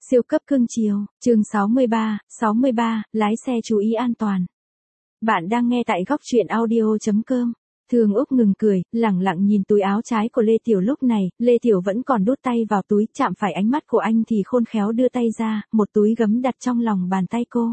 Siêu cấp cưng chiều, chương 63, lái xe chú ý an toàn. Bạn đang nghe tại góc truyện audio.com. Thường Úc ngừng cười, lẳng lặng nhìn túi áo trái của Lê Tiểu lúc này, Lê Tiểu vẫn còn đút tay vào túi, chạm phải ánh mắt của anh thì khôn khéo đưa tay ra, một túi gấm đặt trong lòng bàn tay cô.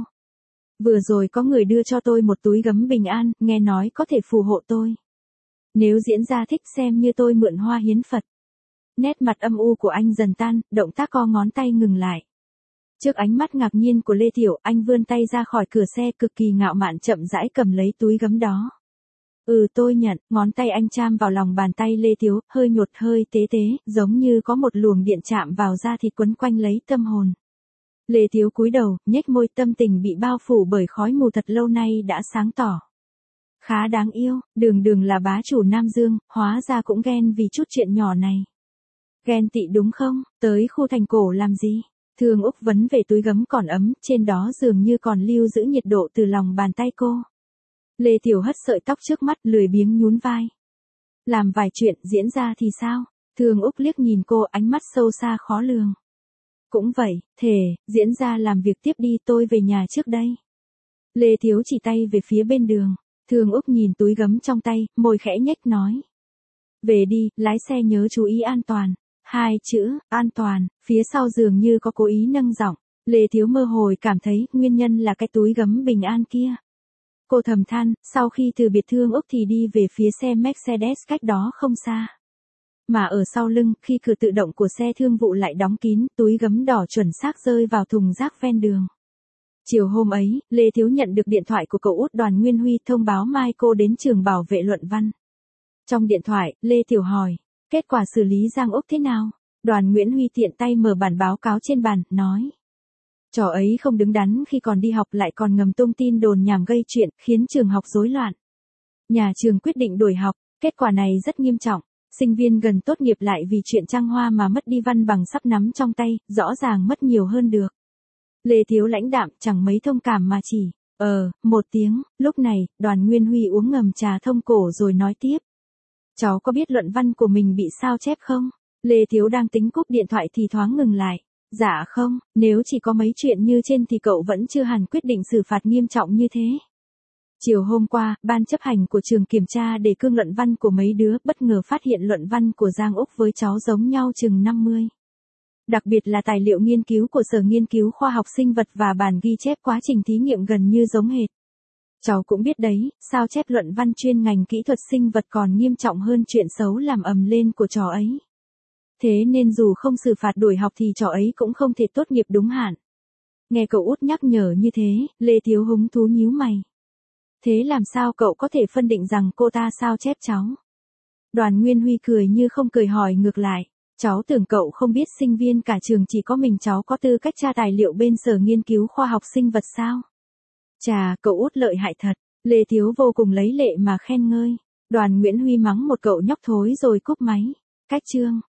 Vừa rồi có người đưa cho tôi một túi gấm bình an, nghe nói có thể phù hộ tôi. Nếu diễn ra thích xem như tôi mượn hoa hiến Phật. Nét mặt âm u của anh dần tan, động tác co ngón tay ngừng lại. Trước ánh mắt ngạc nhiên của Lê Tiểu, anh vươn tay ra khỏi cửa xe cực kỳ ngạo mạn chậm rãi cầm lấy túi gấm đó. Tôi nhận, ngón tay anh chạm vào lòng bàn tay Lê Tiểu, hơi nhột hơi tế tế, giống như có một luồng điện chạm vào da thịt quấn quanh lấy tâm hồn. Lê Tiểu cúi đầu, nhếch môi, tâm tình bị bao phủ bởi khói mù thật lâu nay đã sáng tỏ. Khá đáng yêu, đường là bá chủ Nam Dương, hóa ra cũng ghen vì chút chuyện nhỏ này. Ghen tị đúng không, tới khu thành cổ làm gì? Thường Úc vấn về túi gấm còn ấm, trên đó dường như còn lưu giữ nhiệt độ từ lòng bàn tay cô. Lê Tiểu hất sợi tóc trước mắt, lười biếng nhún vai. Làm vài chuyện, diễn ra thì sao? Thường Úc liếc nhìn cô, ánh mắt sâu xa khó lường. Cũng vậy, diễn ra làm việc tiếp đi, tôi về nhà trước đây. Lê Thiếu chỉ tay về phía bên đường. Thường Úc nhìn túi gấm trong tay, môi khẽ nhếch nói. Về đi, lái xe nhớ chú ý an toàn. Hai chữ, an toàn, phía sau dường như có cố ý nâng giọng. Lê Thiếu mơ hồ cảm thấy nguyên nhân là cái túi gấm bình an kia. Cô thầm than, sau khi từ biệt Thương Úc thì đi về phía xe Mercedes cách đó không xa. Mà ở sau lưng, khi cửa tự động của xe thương vụ lại đóng kín, túi gấm đỏ chuẩn xác rơi vào thùng rác ven đường. Chiều hôm ấy, Lê Thiếu nhận được điện thoại của cậu út Đoàn Nguyên Huy thông báo mai cô đến trường bảo vệ luận văn. Trong điện thoại, Lê Tiểu hỏi, kết quả xử lý Giang Úc thế nào? Đoàn Nguyễn Huy tiện tay mở bản báo cáo trên bàn, nói. Trò ấy không đứng đắn khi còn đi học lại còn ngầm tung tin đồn nhảm gây chuyện, khiến trường học rối loạn. Nhà trường quyết định đổi học, kết quả này rất nghiêm trọng. Sinh viên gần tốt nghiệp lại vì chuyện trăng hoa mà mất đi văn bằng sắp nắm trong tay, rõ ràng mất nhiều hơn được. Lê Thiếu lãnh đạm, chẳng mấy thông cảm mà chỉ, một tiếng, lúc này, Đoàn Nguyên Huy uống ngầm trà thông cổ rồi nói tiếp. Cháu có biết luận văn của mình bị sao chép không? Lê Thiếu đang tính cúp điện thoại thì thoáng ngừng lại. Dạ không, nếu chỉ có mấy chuyện như trên thì cậu vẫn chưa hẳn quyết định xử phạt nghiêm trọng như thế. Chiều hôm qua, ban chấp hành của trường kiểm tra đề cương luận văn của mấy đứa, bất ngờ phát hiện luận văn của Giang Úc với cháu giống nhau chừng 50. Đặc biệt là tài liệu nghiên cứu của Sở Nghiên cứu Khoa học Sinh vật và bản ghi chép quá trình thí nghiệm gần như giống hệt. Cháu cũng biết đấy, sao chép luận văn chuyên ngành kỹ thuật sinh vật còn nghiêm trọng hơn chuyện xấu làm ầm lên của trò ấy. Thế nên dù không xử phạt đuổi học thì trò ấy cũng không thể tốt nghiệp đúng hạn. Nghe cậu út nhắc nhở như thế, Lê Thiếu hứng thú nhíu mày. Thế làm sao cậu có thể phân định rằng cô ta sao chép cháu? Đoàn Nguyên Huy cười như không cười hỏi ngược lại. Cháu tưởng cậu không biết sinh viên cả trường chỉ có mình cháu có tư cách tra tài liệu bên Sở Nghiên cứu Khoa học Sinh vật sao? Chà, cậu út lợi hại thật. Lê Thiếu vô cùng lấy lệ mà khen ngơi. Đoàn Nguyễn Huy mắng một cậu nhóc thối rồi cúp máy. Cách chương.